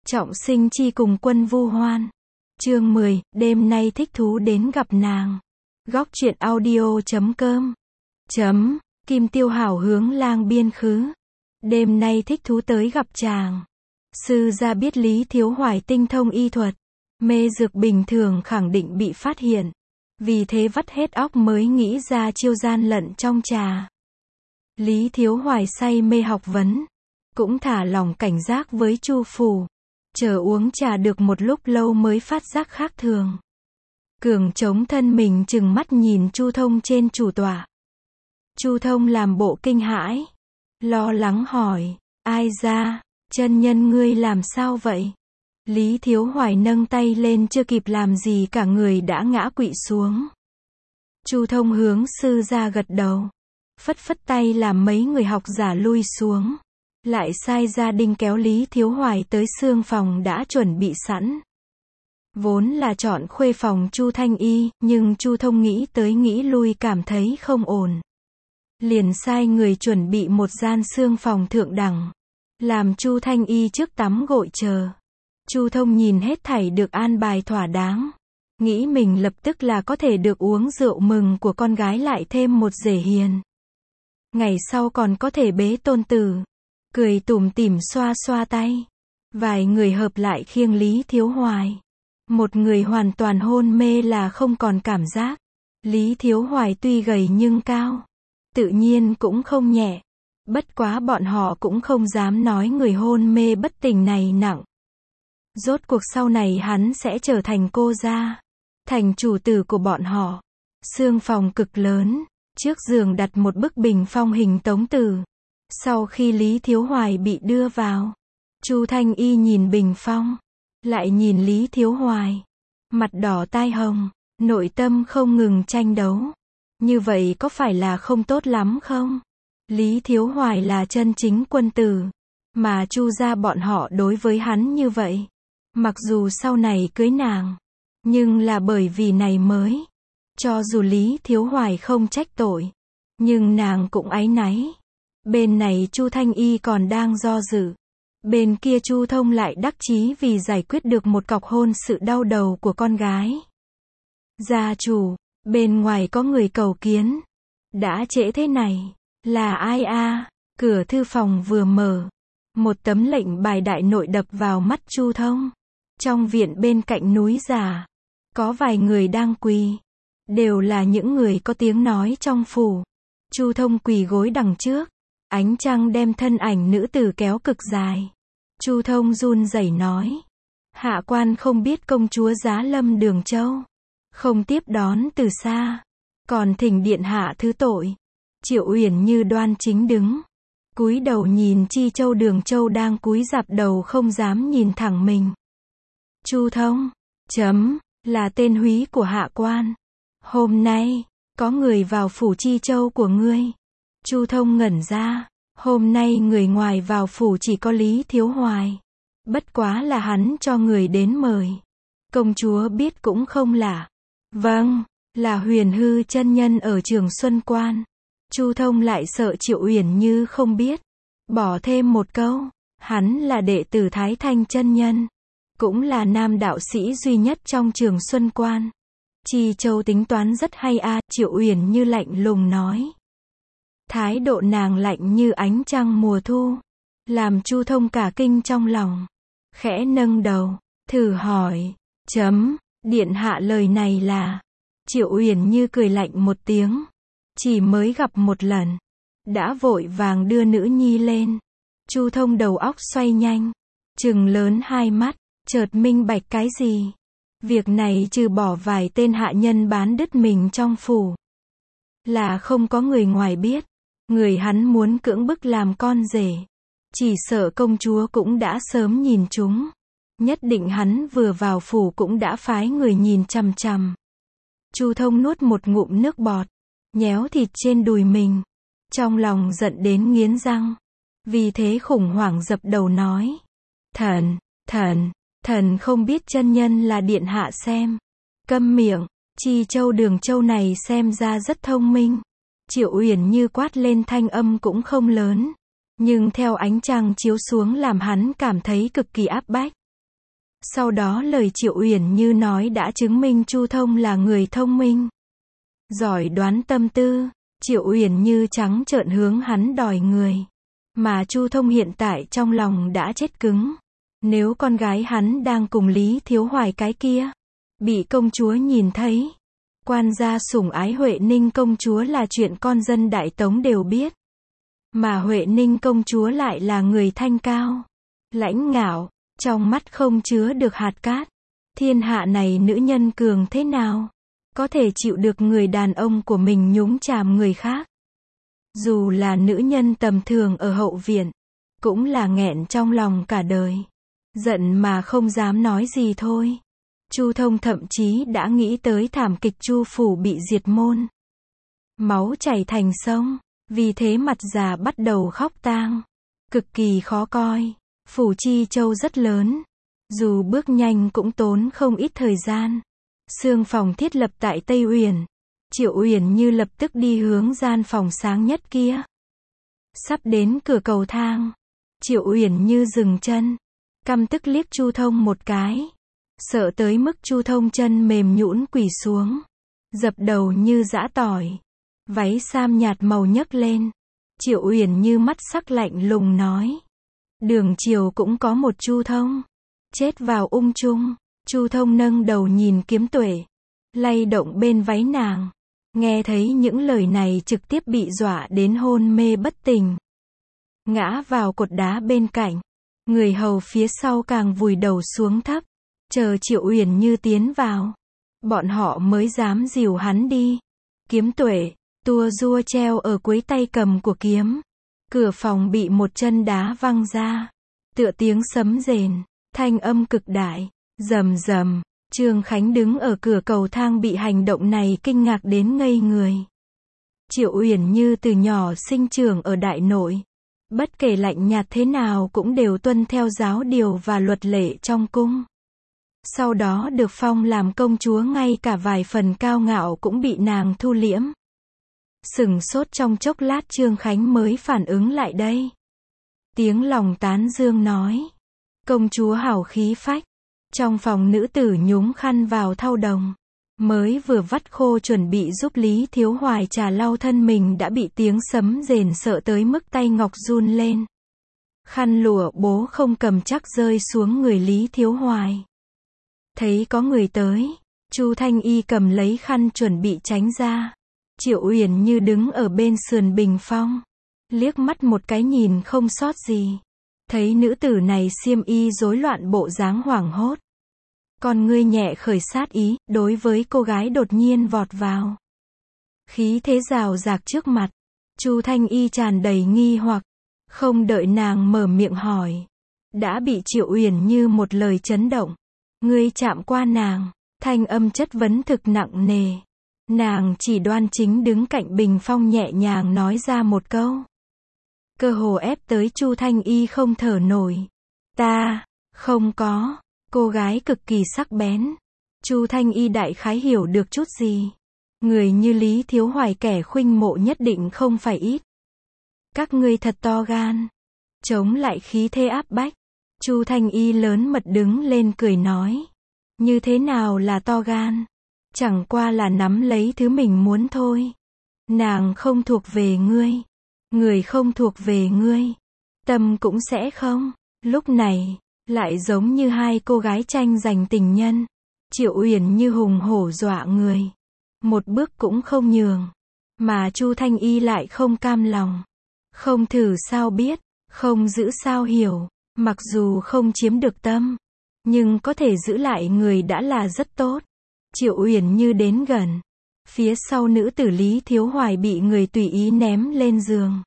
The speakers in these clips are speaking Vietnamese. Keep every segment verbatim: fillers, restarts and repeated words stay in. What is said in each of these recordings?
Trọng Sinh chi cùng Quân Vu Hoan. Chương mười, đêm nay thích thú đến gặp nàng. Góc truyện audio chấm com. Chấm, Kim Tiêu hảo hướng lang biên khứ. Đêm nay thích thú tới gặp chàng. Sư gia biết Lý Thiếu Hoài tinh thông y thuật. Mê dược bình thường khẳng định bị phát hiện. Vì thế vắt hết óc mới nghĩ ra chiêu gian lận trong trà. Lý Thiếu Hoài say mê học vấn. Cũng thả lòng cảnh giác với Chu Phủ. Chờ uống trà được một lúc lâu mới phát giác khác thường. Cường chống thân mình chừng mắt nhìn Chu Thông trên chủ tọa. Chu Thông làm bộ kinh hãi. Lo lắng hỏi, ai ra, chân nhân ngươi làm sao vậy? Lý Thiếu Hoài nâng tay lên chưa kịp làm gì cả người đã ngã quỵ xuống. Chu Thông hướng sư ra gật đầu. Phất phất tay làm mấy người học giả lui xuống. Lại sai gia đình kéo Lý Thiếu Hoài tới xương phòng đã chuẩn bị sẵn. Vốn là chọn khuê phòng Chu Thanh Y, nhưng Chu Thông nghĩ tới nghĩ lui cảm thấy không ổn. Liền sai người chuẩn bị một gian xương phòng thượng đẳng. Làm Chu Thanh Y trước tắm gội chờ. Chu Thông nhìn hết thảy được an bài thỏa đáng. Nghĩ mình lập tức là có thể được uống rượu mừng của con gái lại thêm một rể hiền. Ngày sau còn có thể bế tôn tử. Cười tủm tỉm xoa xoa tay. Vài người hợp lại khiêng Lý Thiếu Hoài. Một người hoàn toàn hôn mê là không còn cảm giác. Lý Thiếu Hoài tuy gầy nhưng cao. Tự nhiên cũng không nhẹ. Bất quá bọn họ cũng không dám nói người hôn mê bất tỉnh này nặng. Rốt cuộc sau này hắn sẽ trở thành cô gia. Thành chủ tử của bọn họ. Xương phòng cực lớn. Trước giường đặt một bức bình phong hình Tống Tử. Sau khi Lý Thiếu Hoài bị đưa vào, Chu Thanh Y nhìn bình phong, lại nhìn Lý Thiếu Hoài, mặt đỏ tai hồng, nội tâm không ngừng tranh đấu. Như vậy có phải là không tốt lắm không? Lý Thiếu Hoài là chân chính quân tử, mà Chu gia bọn họ đối với hắn như vậy. Mặc dù sau này cưới nàng, nhưng là bởi vì này mới. Cho dù Lý Thiếu Hoài không trách tội, nhưng nàng cũng áy náy. Bên này Chu Thanh Y còn đang do dự. Bên kia Chu Thông lại đắc chí vì giải quyết được một cọc hôn sự đau đầu của con gái. Gia chủ, bên ngoài có người cầu kiến. Đã trễ thế này, là ai a? À? Cửa thư phòng vừa mở. Một tấm lệnh bài đại nội đập vào mắt Chu Thông. Trong viện bên cạnh núi già, có vài người đang quỳ. Đều là những người có tiếng nói trong phủ. Chu Thông quỳ gối đằng trước. Ánh trăng đem thân ảnh nữ tử kéo cực dài. Chu Thông run rẩy nói. Hạ quan không biết công chúa Giá Lâm Đường Châu. Không tiếp đón từ xa. Còn thỉnh điện hạ thứ tội. Triệu Uyển Như đoan chính đứng. Cúi đầu nhìn Chi Châu Đường Châu đang cúi rạp đầu không dám nhìn thẳng mình. Chu Thông. Chấm. Là tên húy của hạ quan. Hôm nay, có người vào phủ Chi Châu của ngươi. Chu Thông ngẩn ra, hôm nay người ngoài vào phủ chỉ có Lý Thiếu Hoài. Bất quá là hắn cho người đến mời. Công chúa biết cũng không lạ. Vâng, là Huyền Hư chân nhân ở Trường Xuân Quan. Chu Thông lại sợ Triệu Uyển Như không biết. Bỏ thêm một câu, hắn là đệ tử Thái Thanh chân nhân. Cũng là nam đạo sĩ duy nhất trong Trường Xuân Quan. Chi Châu tính toán rất hay a, à, Triệu Uyển Như lạnh lùng nói. Thái độ nàng lạnh như ánh trăng mùa thu, làm Chu Thông cả kinh trong lòng. Khẽ nâng đầu, thử hỏi, chấm, điện hạ lời này là. Triệu Uyển Như cười lạnh một tiếng. Chỉ mới gặp một lần, đã vội vàng đưa nữ nhi lên. Chu Thông đầu óc xoay nhanh, trừng lớn hai mắt, chợt minh bạch cái gì. Việc này trừ bỏ vài tên hạ nhân bán đứt mình trong phủ, là không có người ngoài biết. Người hắn muốn cưỡng bức làm con rể. Chỉ sợ công chúa cũng đã sớm nhìn chúng. Nhất định hắn vừa vào phủ cũng đã phái người nhìn chằm chằm. Chu Thông nuốt một ngụm nước bọt. Nhéo thịt trên đùi mình. Trong lòng giận đến nghiến răng. Vì thế khủng hoảng dập đầu nói. Thần, thần, thần không biết chân nhân là điện hạ xem. Câm miệng, Chi Châu Đường Châu này xem ra rất thông minh. Triệu Uyển Như quát lên thanh âm cũng không lớn. Nhưng theo ánh trăng chiếu xuống làm hắn cảm thấy cực kỳ áp bách. Sau đó lời Triệu Uyển Như nói đã chứng minh Chu Thông là người thông minh, giỏi đoán tâm tư. Triệu Uyển Như trắng trợn hướng hắn đòi người. Mà Chu Thông hiện tại trong lòng đã chết cứng. Nếu con gái hắn đang cùng Lý Thiếu Hoài cái kia bị công chúa nhìn thấy, quan gia sủng ái Huệ Ninh công chúa là chuyện con dân Đại Tống đều biết. Mà Huệ Ninh công chúa lại là người thanh cao, lãnh ngạo, trong mắt không chứa được hạt cát. Thiên hạ này nữ nhân cường thế nào có thể chịu được người đàn ông của mình nhúng chàm người khác. Dù là nữ nhân tầm thường ở hậu viện, cũng là nghẹn trong lòng cả đời. Giận mà không dám nói gì thôi. Chu Thông thậm chí đã nghĩ tới thảm kịch Chu phủ bị diệt môn, máu chảy thành sông. Vì thế mặt già bắt đầu khóc tang, cực kỳ khó coi. Phủ Chi Châu rất lớn, dù bước nhanh cũng tốn không ít thời gian. Sương phòng thiết lập tại Tây Uyển. Triệu Uyển Như lập tức đi hướng gian phòng sáng nhất kia. Sắp đến cửa cầu thang, Triệu Uyển Như dừng chân, căm tức liếc Chu Thông một cái, sợ tới mức Chu Thông chân mềm nhũn quỳ xuống, dập đầu như giã tỏi. Váy sam nhạt màu nhấc lên. Triệu Uyển Như mắt sắc lạnh lùng nói: Đường triều cũng có một Chu Thông, chết vào ung chung. Chu Thông nâng đầu nhìn Kiếm Tuệ, lay động bên váy nàng. Nghe thấy những lời này trực tiếp bị dọa đến hôn mê bất tỉnh, ngã vào cột đá bên cạnh. Người hầu phía sau càng vùi đầu xuống thấp, chờ Triệu Uyển Như tiến vào, bọn họ mới dám dìu hắn đi. Kiếm Tuệ, tua rua treo ở cuối tay cầm của kiếm. Cửa phòng bị một chân đá văng ra, tựa tiếng sấm rền, thanh âm cực đại, rầm rầm. Trương Khánh đứng ở cửa cầu thang bị hành động này kinh ngạc đến ngây người. Triệu Uyển Như từ nhỏ sinh trưởng ở Đại Nội, bất kể lạnh nhạt thế nào cũng đều tuân theo giáo điều và luật lệ trong cung. Sau đó được phong làm công chúa, ngay cả vài phần cao ngạo cũng bị nàng thu liễm. Sửng sốt trong chốc lát Trương Khánh mới phản ứng lại đây. Tiếng lòng tán dương nói: Công chúa hảo khí phách. Trong phòng nữ tử nhúng khăn vào thau đồng, mới vừa vắt khô chuẩn bị giúp Lý Thiếu Hoài trà lau thân mình đã bị tiếng sấm rền sợ tới mức tay ngọc run lên. Khăn lụa bố không cầm chắc rơi xuống người Lý Thiếu Hoài. Thấy có người tới, Chu Thanh Y cầm lấy khăn chuẩn bị tránh ra. Triệu Uyển Như đứng ở bên sườn bình phong, liếc mắt một cái nhìn không sót gì. Thấy nữ tử này xiêm y rối loạn bộ dáng hoảng hốt, con ngươi nhẹ khởi sát ý, đối với cô gái đột nhiên vọt vào. Khí thế rào rạc trước mặt, Chu Thanh Y tràn đầy nghi hoặc, không đợi nàng mở miệng hỏi, đã bị Triệu Uyển Như một lời chấn động. Ngươi chạm qua nàng, thanh âm chất vấn thực nặng nề. Nàng chỉ đoan chính đứng cạnh bình phong nhẹ nhàng nói ra một câu, cơ hồ ép tới Chu Thanh Y không thở nổi. Ta, không có. Cô gái cực kỳ sắc bén. Chu Thanh Y đại khái hiểu được chút gì. Người như Lý Thiếu Hoài kẻ khuynh mộ nhất định không phải ít. Các ngươi thật to gan, chống lại khí thế áp bách. Chu Thanh Y lớn mật đứng lên cười nói, như thế nào là to gan? Chẳng qua là nắm lấy thứ mình muốn thôi. Nàng không thuộc về ngươi, người không thuộc về ngươi, tâm cũng sẽ không. Lúc này, lại giống như hai cô gái tranh giành tình nhân. Triệu Uyển Như hùng hổ dọa người, một bước cũng không nhường. Mà Chu Thanh Y lại không cam lòng. Không thử sao biết, không giữ sao hiểu. Mặc dù không chiếm được tâm, nhưng có thể giữ lại người đã là rất tốt. Triệu Uyển Như đến gần, phía sau nữ tử Lý Thiếu Hoài bị người tùy ý ném lên giường.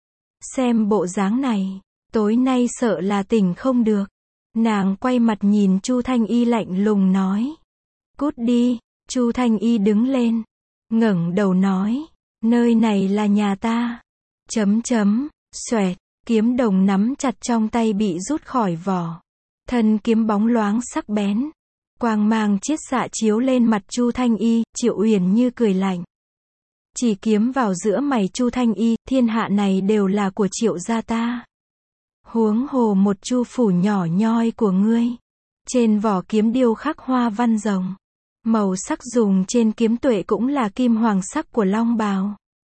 Xem bộ dáng này, tối nay sợ là tỉnh không được. Nàng quay mặt nhìn Chu Thanh Y lạnh lùng nói, cút đi. Chu Thanh Y đứng lên, ngẩng đầu nói, nơi này là nhà ta. Chấm chấm, xoẹt, kiếm đồng nắm chặt trong tay bị rút khỏi vỏ. Thân kiếm bóng loáng sắc bén, quang mang chiết xạ chiếu lên mặt Chu Thanh Y. Triệu Uyển Như cười lạnh, chỉ kiếm vào giữa mày Chu Thanh Y, thiên hạ này đều là của Triệu gia ta. Huống hồ một Chu phủ nhỏ nhoi của ngươi, Trên vỏ kiếm điêu khắc hoa văn rồng. Màu sắc dùng trên kiếm tuệ cũng là kim hoàng sắc của long bào.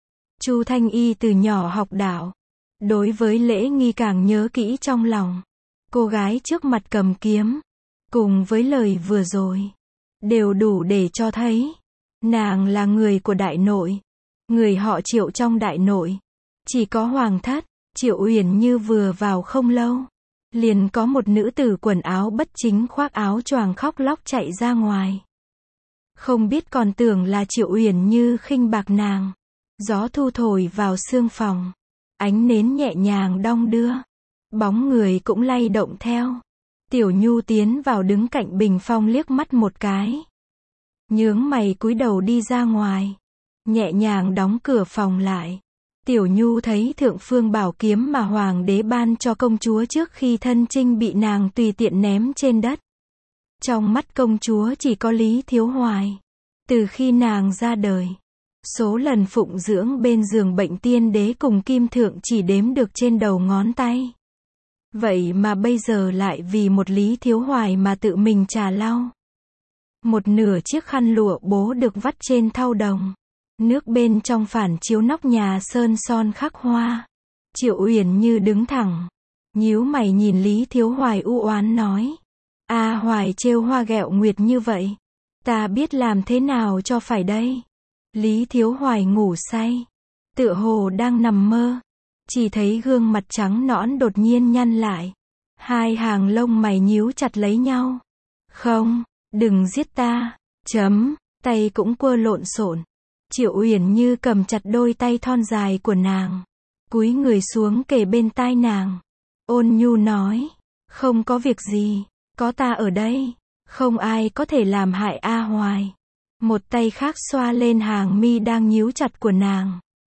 Chu Thanh Y từ nhỏ học đạo. Đối với lễ nghi càng nhớ kỹ trong lòng. Cô gái trước mặt cầm kiếm. Cùng với lời vừa rồi. Đều đủ để cho thấy. Nàng là người của đại nội. Người họ Triệu trong đại nội. Chỉ có hoàng thất, Triệu Uyển Như vừa vào không lâu. Liền có một nữ tử quần áo bất chính khoác áo choàng khóc lóc chạy ra ngoài. Không biết còn tưởng là Triệu Uyển Như khinh bạc nàng. Gió thu thổi vào sương phòng. Ánh nến nhẹ nhàng đong đưa. Bóng người cũng lay động theo. Tiểu Nhu tiến vào đứng cạnh bình phong liếc mắt một cái. Nhướng mày cúi đầu đi ra ngoài. Nhẹ nhàng đóng cửa phòng lại. Tiểu Nhu thấy thượng phương bảo kiếm mà hoàng đế ban cho công chúa trước khi thân chinh bị nàng tùy tiện ném trên đất. Trong mắt công chúa chỉ có Lý Thiếu Hoài. Từ khi nàng ra đời, số lần phụng dưỡng bên giường bệnh tiên đế cùng kim thượng chỉ đếm được trên đầu ngón tay. Vậy mà bây giờ lại vì một Lý Thiếu Hoài mà tự mình trà lau. Một nửa chiếc khăn lụa bố được vắt trên thau đồng. Nước bên trong phản chiếu nóc nhà sơn son khắc hoa. Triệu Uyển Như đứng thẳng. Nhíu mày nhìn Lý Thiếu Hoài u oán nói. A Hoài trêu hoa ghẹo nguyệt như vậy. Ta biết làm thế nào cho phải đây. Lý Thiếu Hoài ngủ say. Tựa hồ đang nằm mơ. Chỉ thấy gương mặt trắng nõn đột nhiên nhăn lại. Hai hàng lông mày nhíu chặt lấy nhau. Không, đừng giết ta. Chấm, tay cũng quơ lộn xộn. Triệu Uyển Như cầm chặt đôi tay thon dài của nàng. Cúi người xuống kề bên tai nàng. Ôn nhu nói. Không có việc gì. Có ta ở đây. Không ai có thể làm hại A Hoài. Một tay khác xoa lên hàng mi đang nhíu chặt của nàng.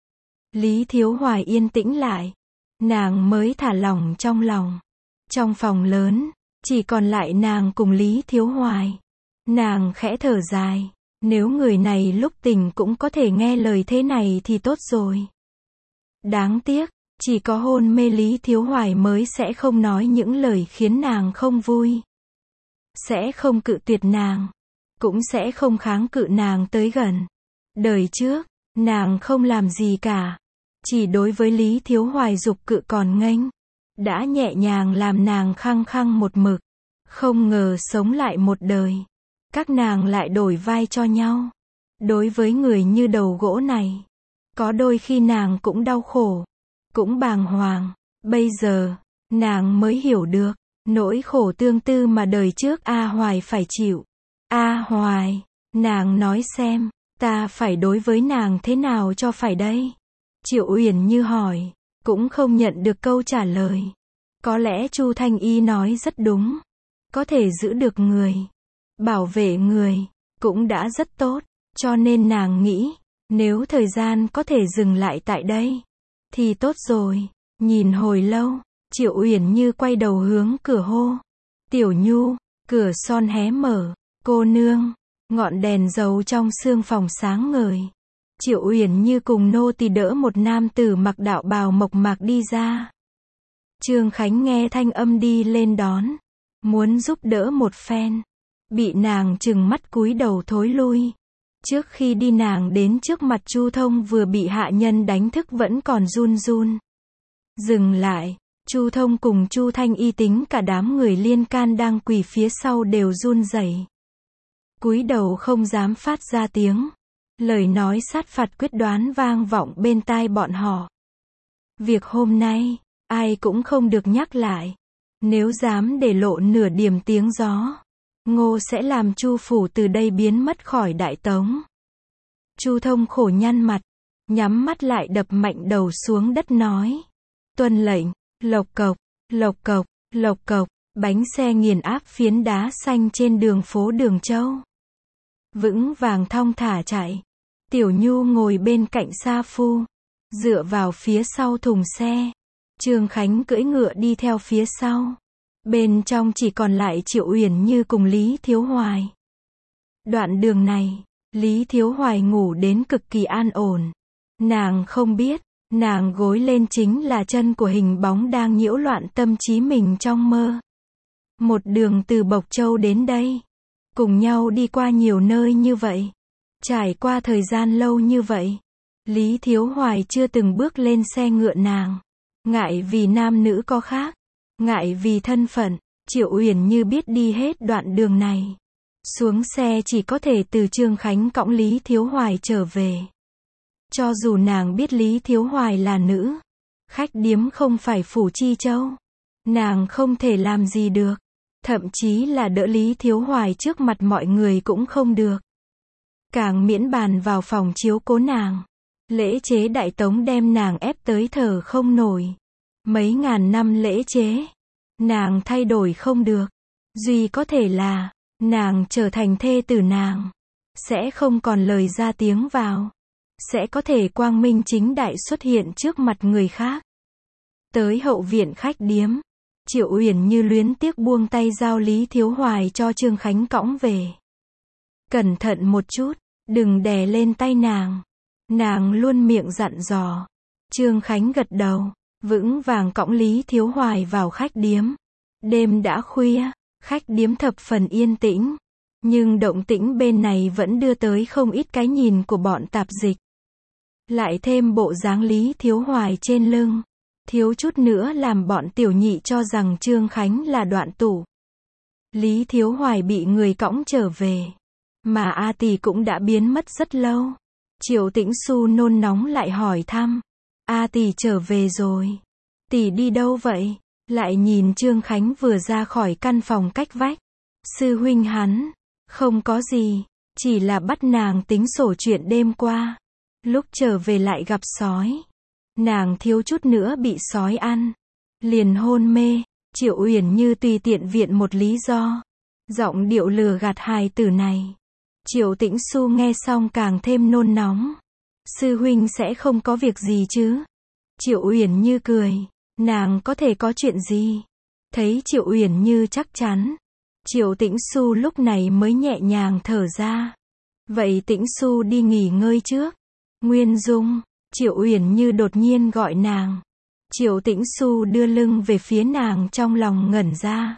Lý Thiếu Hoài yên tĩnh lại. Nàng mới thả lỏng trong lòng. Trong phòng lớn, chỉ còn lại nàng cùng Lý Thiếu Hoài. Nàng khẽ thở dài. Nếu người này lúc tỉnh cũng có thể nghe lời thế này thì tốt rồi. Đáng tiếc, chỉ có hôn mê Lý Thiếu Hoài mới sẽ không nói những lời khiến nàng không vui. Sẽ không cự tuyệt nàng. Cũng sẽ không kháng cự nàng tới gần. Đời trước, nàng không làm gì cả. Chỉ đối với Lý Thiếu Hoài dục cự còn nghênh. Đã nhẹ nhàng làm nàng khăng khăng một mực. Không ngờ sống lại một đời. Các nàng lại đổi vai cho nhau. Đối với người như đầu gỗ này. Có đôi khi nàng cũng đau khổ. Cũng bàng hoàng. Bây giờ, nàng mới hiểu được. Nỗi khổ tương tư mà đời trước A Hoài phải chịu. A Hoài, nàng nói xem, ta phải đối với nàng thế nào cho phải đây? Triệu Uyển Như hỏi, cũng không nhận được câu trả lời. Có lẽ Chu Thanh Y nói rất đúng. Có thể giữ được người, bảo vệ người, cũng đã rất tốt. Cho nên nàng nghĩ, nếu thời gian có thể dừng lại tại đây, thì tốt rồi. Nhìn hồi lâu, Triệu Uyển Như quay đầu hướng cửa hô. Tiểu Nhu, cửa son hé mở. Cô nương, ngọn đèn dầu trong sương phòng sáng ngời. Triệu Uyển Như cùng nô tỳ đỡ một nam tử mặc đạo bào mộc mạc đi ra. Trương Khánh nghe thanh âm đi lên đón, muốn giúp đỡ một phen, bị nàng trừng mắt cúi đầu thối lui. Trước khi đi nàng đến trước mặt Chu Thông vừa bị hạ nhân đánh thức vẫn còn run run. Dừng lại, Chu Thông cùng Chu Thanh Y tính cả đám người liên can đang quỳ phía sau đều run rẩy. Cúi đầu không dám phát ra tiếng. Lời nói sát phạt quyết đoán vang vọng bên tai bọn họ. Việc hôm nay, ai cũng không được nhắc lại. Nếu dám để lộ nửa điểm tiếng gió, Ngô sẽ làm Chu phủ từ đây biến mất khỏi Đại Tống. Chu Thông khổ nhăn mặt, nhắm mắt lại đập mạnh đầu xuống đất nói. Tuân lệnh, lộc cộc, lộc cộc, lộc cộc, bánh xe nghiền áp phiến đá xanh trên đường phố Đường Châu. Vững vàng thong thả chạy. Tiểu Nhu ngồi bên cạnh Sa Phu, dựa vào phía sau thùng xe. Trương Khánh cưỡi ngựa đi theo phía sau. Bên trong chỉ còn lại Triệu Uyển Như cùng Lý Thiếu Hoài. Đoạn đường này, Lý Thiếu Hoài ngủ đến cực kỳ an ổn. Nàng không biết, nàng gối lên chính là chân của hình bóng đang nhiễu loạn tâm trí mình trong mơ. Một đường từ Bộc Châu đến đây. Cùng nhau đi qua nhiều nơi như vậy. Trải qua thời gian lâu như vậy. Lý Thiếu Hoài chưa từng bước lên xe ngựa nàng. Ngại vì nam nữ có khác. Ngại vì thân phận. Triệu Uyển Như biết đi hết đoạn đường này. Xuống xe chỉ có thể từ Trương Khánh cõng Lý Thiếu Hoài trở về. Cho dù nàng biết Lý Thiếu Hoài là nữ. Khách điếm không phải Phủ Chi Châu. Nàng không thể làm gì được. Thậm chí là đỡ Lý Thiếu Hoài trước mặt mọi người cũng không được. Càng miễn bàn vào phòng chiếu cố nàng. Lễ chế Đại Tống đem nàng ép tới thở không nổi. Mấy ngàn năm lễ chế. Nàng thay đổi không được. Duy có thể là, nàng trở thành thê tử nàng. Sẽ không còn lời ra tiếng vào. Sẽ có thể quang minh chính đại xuất hiện trước mặt người khác. Tới hậu viện khách điếm. Triệu Uyển Như luyến tiếc buông tay giao Lý Thiếu Hoài cho Trương Khánh cõng về. Cẩn thận một chút, đừng đè lên tay nàng. Nàng luôn miệng dặn dò. Trương Khánh gật đầu, vững vàng cõng Lý Thiếu Hoài vào khách điếm. Đêm đã khuya, khách điếm thập phần yên tĩnh. Nhưng động tĩnh bên này vẫn đưa tới không ít cái nhìn của bọn tạp dịch. Lại thêm bộ dáng Lý Thiếu Hoài trên lưng. Thiếu chút nữa làm bọn tiểu nhị cho rằng Trương Khánh là đoạn tủ. Lý Thiếu Hoài bị người cõng trở về. Mà A Tỷ cũng đã biến mất rất lâu. Triệu Tĩnh Xu nôn nóng lại hỏi thăm. A Tỷ trở về rồi. Tỷ đi đâu vậy? Lại nhìn Trương Khánh vừa ra khỏi căn phòng cách vách. Sư huynh hắn. Không có gì. Chỉ là bắt nàng tính sổ chuyện đêm qua. Lúc trở về lại gặp sói. Nàng thiếu chút nữa bị sói ăn. Liền hôn mê. Triệu Uyển Như tùy tiện viện một lý do. Giọng điệu lừa gạt hài tử này. Triệu Tĩnh Xu nghe xong càng thêm nôn nóng. Sư huynh sẽ không có việc gì chứ? Triệu Uyển Như cười. Nàng có thể có chuyện gì? Thấy Triệu Uyển Như chắc chắn. Triệu Tĩnh Xu lúc này mới nhẹ nhàng thở ra. Vậy Tĩnh Xu đi nghỉ ngơi trước. Nguyên Dung. Triệu Uyển Như đột nhiên gọi nàng. Triệu Tĩnh Xu đưa lưng về phía nàng trong lòng ngẩn ra.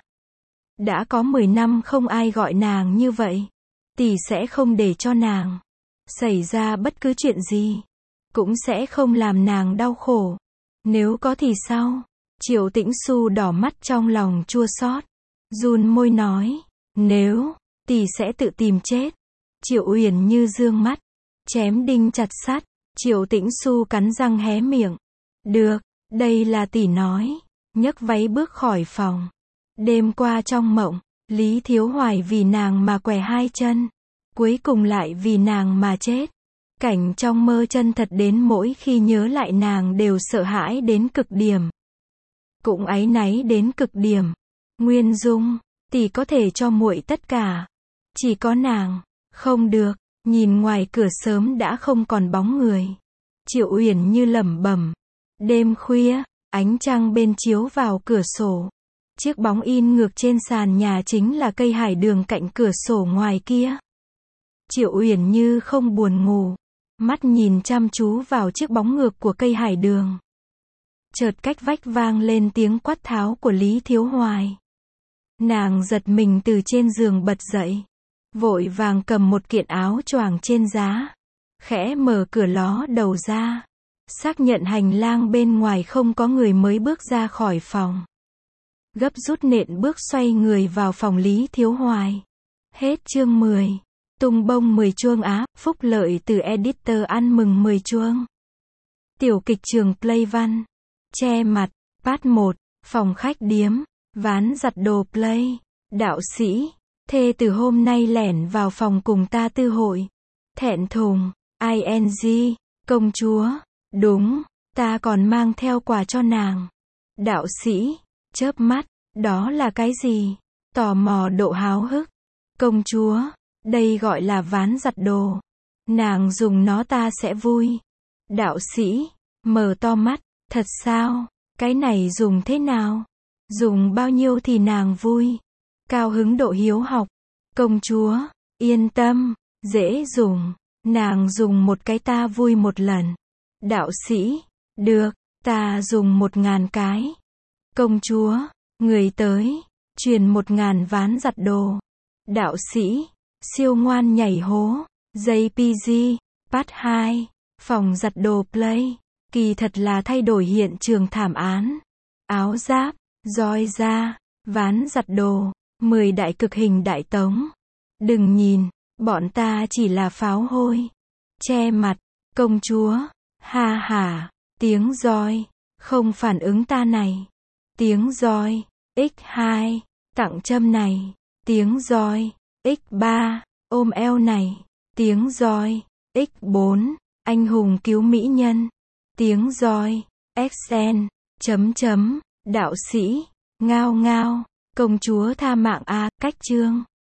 Đã có mười năm không ai gọi nàng như vậy. Tỷ sẽ không để cho nàng xảy ra bất cứ chuyện gì. Cũng sẽ không làm nàng đau khổ. Nếu có thì sao? Triệu Tĩnh Xu đỏ mắt trong lòng chua xót. Run môi nói. Nếu, tỷ sẽ tự tìm chết. Triệu Uyển Như dương mắt. Chém đinh chặt sắt. Triệu Tĩnh Xu cắn răng hé miệng. Được, đây là tỷ nói. Nhấc váy bước khỏi phòng. Đêm qua trong mộng, Lý Thiếu Hoài vì nàng mà què hai chân. Cuối cùng lại vì nàng mà chết. Cảnh trong mơ chân thật đến mỗi khi nhớ lại nàng đều sợ hãi đến cực điểm. Cũng áy náy đến cực điểm. Nguyên Dung, tỷ có thể cho muội tất cả. Chỉ có nàng, không được. Nhìn ngoài cửa sớm đã không còn bóng người. Triệu Uyển Như lẩm bẩm. Đêm khuya, ánh trăng bên chiếu vào cửa sổ. Chiếc bóng in ngược trên sàn nhà chính là cây hải đường cạnh cửa sổ ngoài kia. Triệu Uyển Như không buồn ngủ. Mắt nhìn chăm chú vào chiếc bóng ngược của cây hải đường. Chợt cách vách vang lên tiếng quát tháo của Lý Thiếu Hoài. Nàng giật mình từ trên giường bật dậy. Vội vàng cầm một kiện áo choàng trên giá. Khẽ mở cửa ló đầu ra. Xác nhận hành lang bên ngoài không có người mới bước ra khỏi phòng. Gấp rút nện bước xoay người vào phòng Lý Thiếu Hoài. Hết chương mười. Tung bông mười chuông á, phúc lợi từ editor ăn mừng mười chuông. Tiểu kịch trường Play Văn. Che mặt, part một, phòng khách điếm, ván giặt đồ Play. Đạo sĩ, thê từ hôm nay lẻn vào phòng cùng ta tư hội. Thẹn thùng, ing, công chúa, đúng, ta còn mang theo quà cho nàng. Đạo sĩ, chớp mắt, đó là cái gì? Tò mò độ háo hức. Công chúa, đây gọi là ván giặt đồ. Nàng dùng nó ta sẽ vui. Đạo sĩ, mở to mắt, thật sao? Cái này dùng thế nào? Dùng bao nhiêu thì nàng vui? Cao hứng độ hiếu học. Công chúa, yên tâm, dễ dùng. Nàng dùng một cái ta vui một lần. Đạo sĩ, được, ta dùng một ngàn cái. Công chúa, người tới, truyền một ngàn ván giặt đồ. Đạo sĩ, siêu ngoan nhảy hố. gi pê giê, part hai. Phòng giặt đồ play. Kỳ thật là thay đổi hiện trường thảm án. Áo giáp, roi da, ván giặt đồ. mười đại cực hình đại tống. Đừng nhìn, bọn ta chỉ là pháo hôi. Che mặt, công chúa. Ha ha, tiếng roi. Không phản ứng ta này. Tiếng roi. nhân hai. Tặng châm này. Tiếng roi. nhân ba. Ôm eo này. Tiếng roi. nhân bốn. Anh hùng cứu mỹ nhân. Tiếng roi. ích en. Chấm chấm. Đạo sĩ. Ngao ngao. Công chúa tha mạng a. Cách chương.